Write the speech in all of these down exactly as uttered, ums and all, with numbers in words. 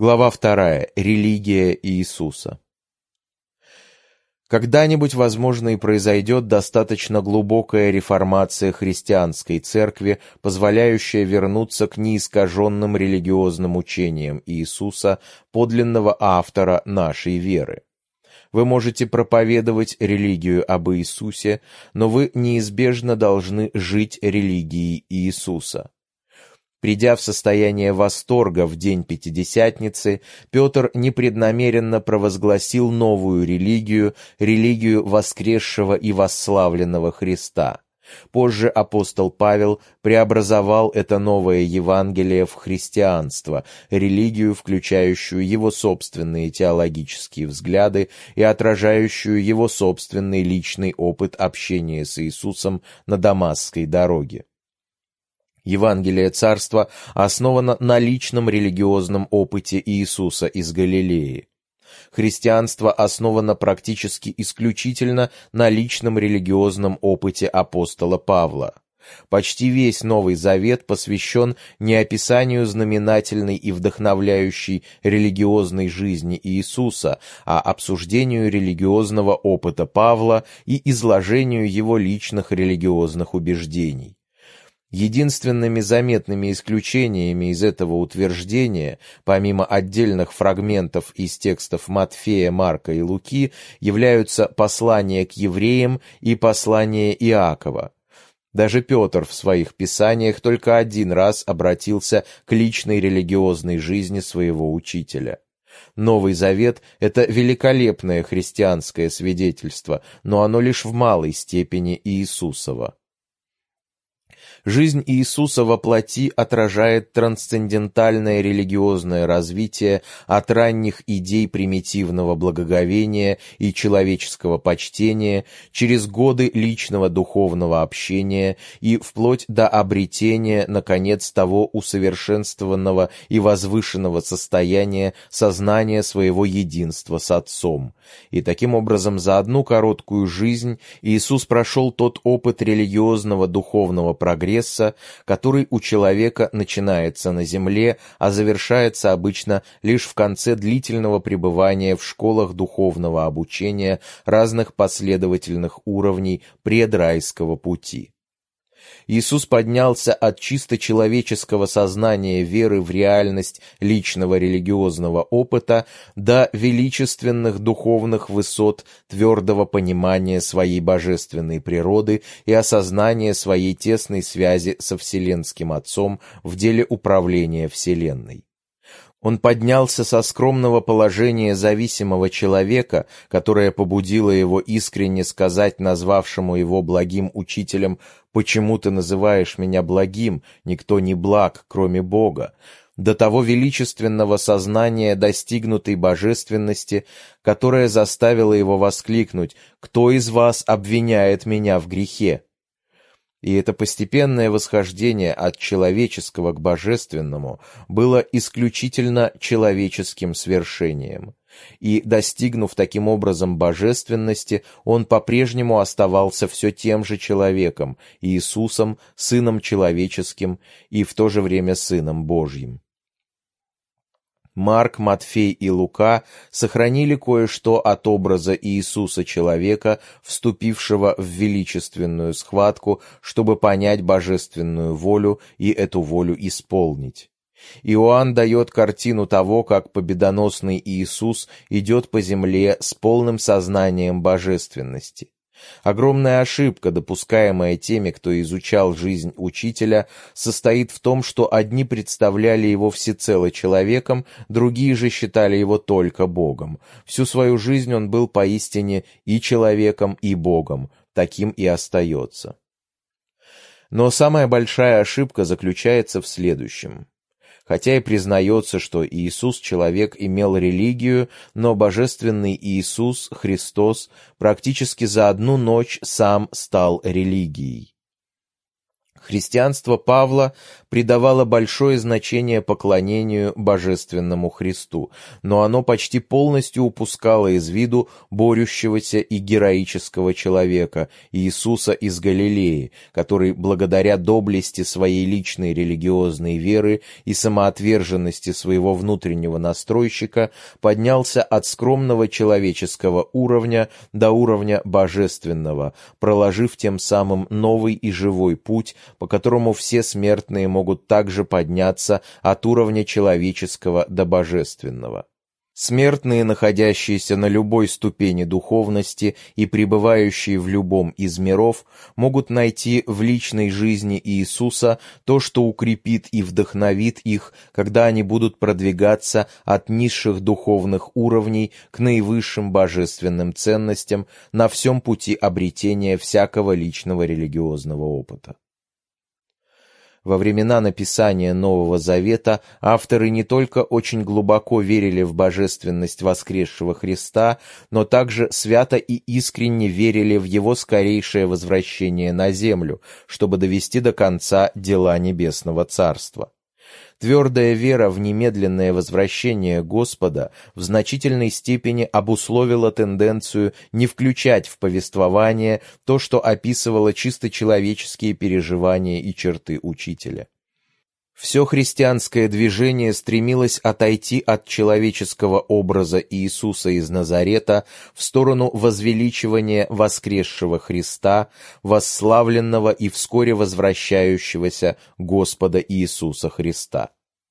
Глава вторая. Религия Иисуса. Когда-нибудь, возможно, и произойдет достаточно глубокая реформация христианской церкви, позволяющая вернуться к неискаженным религиозным учениям Иисуса, подлинного автора нашей веры. Вы можете проповедовать религию об Иисусе, но вы неизбежно должны жить религией Иисуса. Придя в состояние восторга в день Пятидесятницы, Петр непреднамеренно провозгласил новую религию, религию воскресшего и восславленного Христа. Позже апостол Павел преобразовал это новое Евангелие в христианство, религию, включающую его собственные теологические взгляды и отражающую его собственный личный опыт общения с Иисусом на Дамасской дороге. Евангелие Царства основано на личном религиозном опыте Иисуса из Галилеи. Христианство основано практически исключительно на личном религиозном опыте апостола Павла. Почти весь Новый Завет посвящен не описанию знаменательной и вдохновляющей религиозной жизни Иисуса, а обсуждению религиозного опыта Павла и изложению его личных религиозных убеждений. Единственными заметными исключениями из этого утверждения, помимо отдельных фрагментов из текстов Матфея, Марка и Луки, являются послание к евреям и послание Иакова. Даже Петр в своих писаниях только один раз обратился к личной религиозной жизни своего учителя. Новый Завет — это великолепное христианское свидетельство, но оно лишь в малой степени Иисусово. Жизнь Иисуса во плоти отражает трансцендентальное религиозное развитие от ранних идей примитивного благоговения и человеческого почтения через годы личного духовного общения и вплоть до обретения, наконец, того усовершенствованного и возвышенного состояния сознания своего единства с Отцом. И таким образом за одну короткую жизнь Иисус прошел тот опыт религиозного духовного прогресса, который у человека начинается на земле, а завершается обычно лишь в конце длительного пребывания в школах духовного обучения разных последовательных уровней предрайского пути. Иисус поднялся от чисто человеческого сознания веры в реальность личного религиозного опыта до величественных духовных высот твердого понимания своей божественной природы и осознания своей тесной связи со Вселенским Отцом в деле управления Вселенной. Он поднялся со скромного положения зависимого человека, которое побудило его искренне сказать назвавшему его благим учителем: «Почему ты называешь меня благим? Никто не благ, кроме Бога», до того величественного сознания достигнутой божественности, которое заставило его воскликнуть: «Кто из вас обвиняет меня в грехе?» И это постепенное восхождение от человеческого к божественному было исключительно человеческим свершением. И, достигнув таким образом божественности, он по-прежнему оставался все тем же человеком, Иисусом, Сыном Человеческим и в то же время Сыном Божьим. Марк, Матфей и Лука сохранили кое-что от образа Иисуса человека, вступившего в величественную схватку, чтобы понять божественную волю и эту волю исполнить. Иоанн дает картину того, как победоносный Иисус идет по земле с полным сознанием божественности. Огромная ошибка, допускаемая теми, кто изучал жизнь учителя, состоит в том, что одни представляли его всецело человеком, другие же считали его только Богом. Всю свою жизнь он был поистине и человеком, и Богом, таким и остается. Но самая большая ошибка заключается в следующем. Хотя и признается, что Иисус, человек, имел религию, но божественный Иисус, Христос, практически за одну ночь сам стал религией. Христианство Павла придавало большое значение поклонению божественному Христу, но оно почти полностью упускало из виду борющегося и героического человека Иисуса из Галилеи, который благодаря доблести своей личной религиозной веры и самоотверженности своего внутреннего настройщика поднялся от скромного человеческого уровня до уровня божественного, проложив тем самым новый и живой путь, по которому все смертные могут также подняться от уровня человеческого до божественного. Смертные, находящиеся на любой ступени духовности и пребывающие в любом из миров, могут найти в личной жизни Иисуса то, что укрепит и вдохновит их, когда они будут продвигаться от низших духовных уровней к наивысшим божественным ценностям на всем пути обретения всякого личного религиозного опыта. Во времена написания Нового Завета авторы не только очень глубоко верили в божественность воскресшего Христа, но также свято и искренне верили в Его скорейшее возвращение на землю, чтобы довести до конца дела Небесного Царства. Твердая вера в немедленное возвращение Господа в значительной степени обусловила тенденцию не включать в повествование то, что описывало чисто человеческие переживания и черты учителя. Все христианское движение стремилось отойти от человеческого образа Иисуса из Назарета в сторону возвеличивания воскресшего Христа, восславленного и вскоре возвращающегося Господа Иисуса Христа.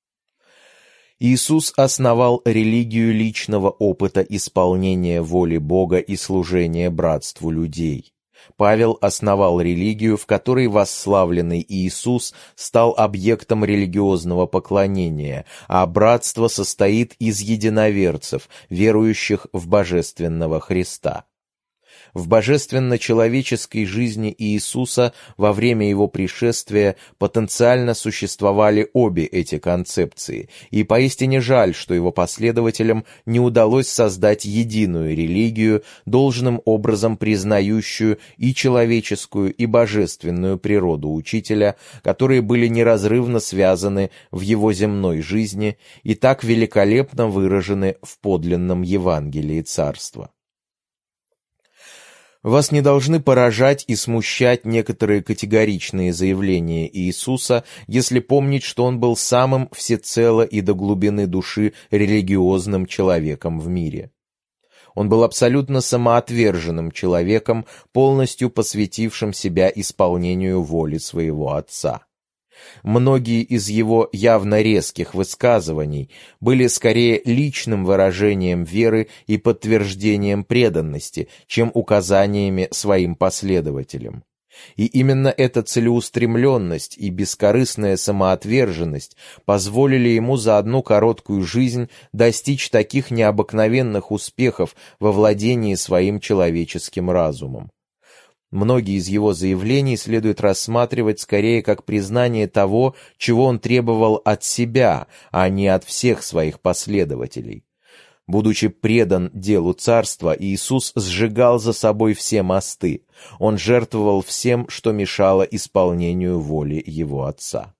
Иисус основал религию личного опыта исполнения воли Бога и служения братству людей. Павел основал религию, в которой восславленный Иисус стал объектом религиозного поклонения, а братство состоит из единоверцев, верующих в божественного Христа. В божественно-человеческой жизни Иисуса во время Его пришествия потенциально существовали обе эти концепции, и поистине жаль, что Его последователям не удалось создать единую религию, должным образом признающую и человеческую, и божественную природу Учителя, которые были неразрывно связаны в Его земной жизни и так великолепно выражены в подлинном Евангелии Царства. Вас не должны поражать и смущать некоторые категоричные заявления Иисуса, если помнить, что Он был самым всецело и до глубины души религиозным человеком в мире. Он был абсолютно самоотверженным человеком, полностью посвятившим себя исполнению воли своего Отца. Многие из его явно резких высказываний были скорее личным выражением веры и подтверждением преданности, чем указаниями своим последователям. И именно эта целеустремленность и бескорыстная самоотверженность позволили ему за одну короткую жизнь достичь таких необыкновенных успехов во владении своим человеческим разумом. Многие из его заявлений следует рассматривать скорее как признание того, чего он требовал от себя, а не от всех своих последователей. Будучи предан делу царства, Иисус сжигал за собой все мосты. Он жертвовал всем, что мешало исполнению воли Его Отца.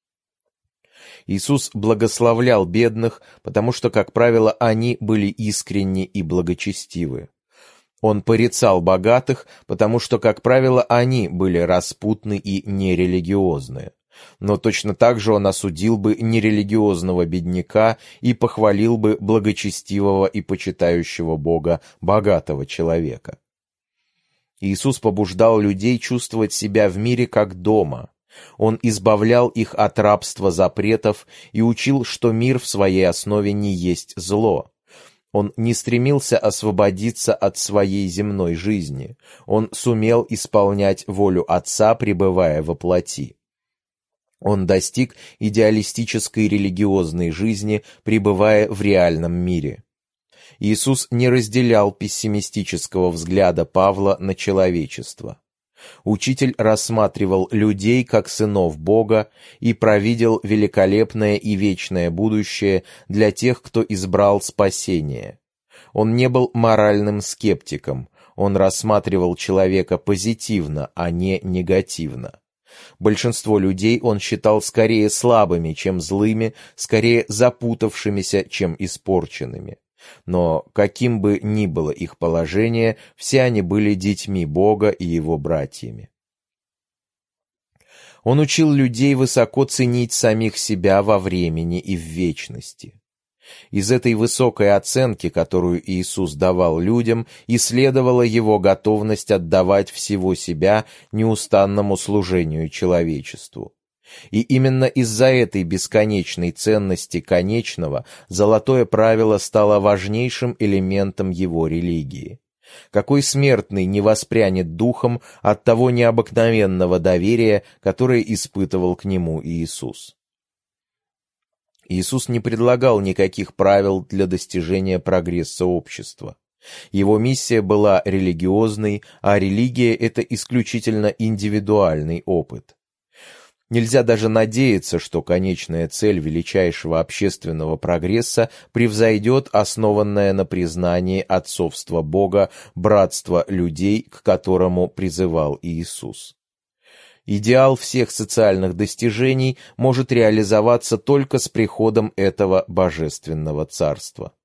Иисус благословлял бедных, потому что, как правило, они были искренни и благочестивы. Он порицал богатых, потому что, как правило, они были распутны и нерелигиозны. Но точно так же он осудил бы нерелигиозного бедняка и похвалил бы благочестивого и почитающего Бога богатого человека. Иисус побуждал людей чувствовать себя в мире как дома. Он избавлял их от рабства запретов и учил, что мир в своей основе не есть зло. Он не стремился освободиться от своей земной жизни. Он сумел исполнять волю Отца, пребывая во плоти. Он достиг идеалистической религиозной жизни, пребывая в реальном мире. Иисус не разделял пессимистического взгляда Павла на человечество. Учитель рассматривал людей как сынов Бога и провидел великолепное и вечное будущее для тех, кто избрал спасение. Он не был моральным скептиком, он рассматривал человека позитивно, а не негативно. Большинство людей он считал скорее слабыми, чем злыми, скорее запутавшимися, чем испорченными. Но каким бы ни было их положение, все они были детьми Бога и Его братьями. Он учил людей высоко ценить самих себя во времени и в вечности. Из этой высокой оценки, которую Иисус давал людям, и следовала его готовность отдавать всего себя неустанному служению человечеству. И именно из-за этой бесконечной ценности конечного золотое правило стало важнейшим элементом его религии. Какой смертный не воспрянет духом от того необыкновенного доверия, которое испытывал к нему Иисус? Иисус не предлагал никаких правил для достижения прогресса общества. Его миссия была религиозной, а религия — это исключительно индивидуальный опыт. Нельзя даже надеяться, что конечная цель величайшего общественного прогресса превзойдет основанное на признании отцовства Бога братство людей, к которому призывал Иисус. Идеал всех социальных достижений может реализоваться только с приходом этого божественного царства.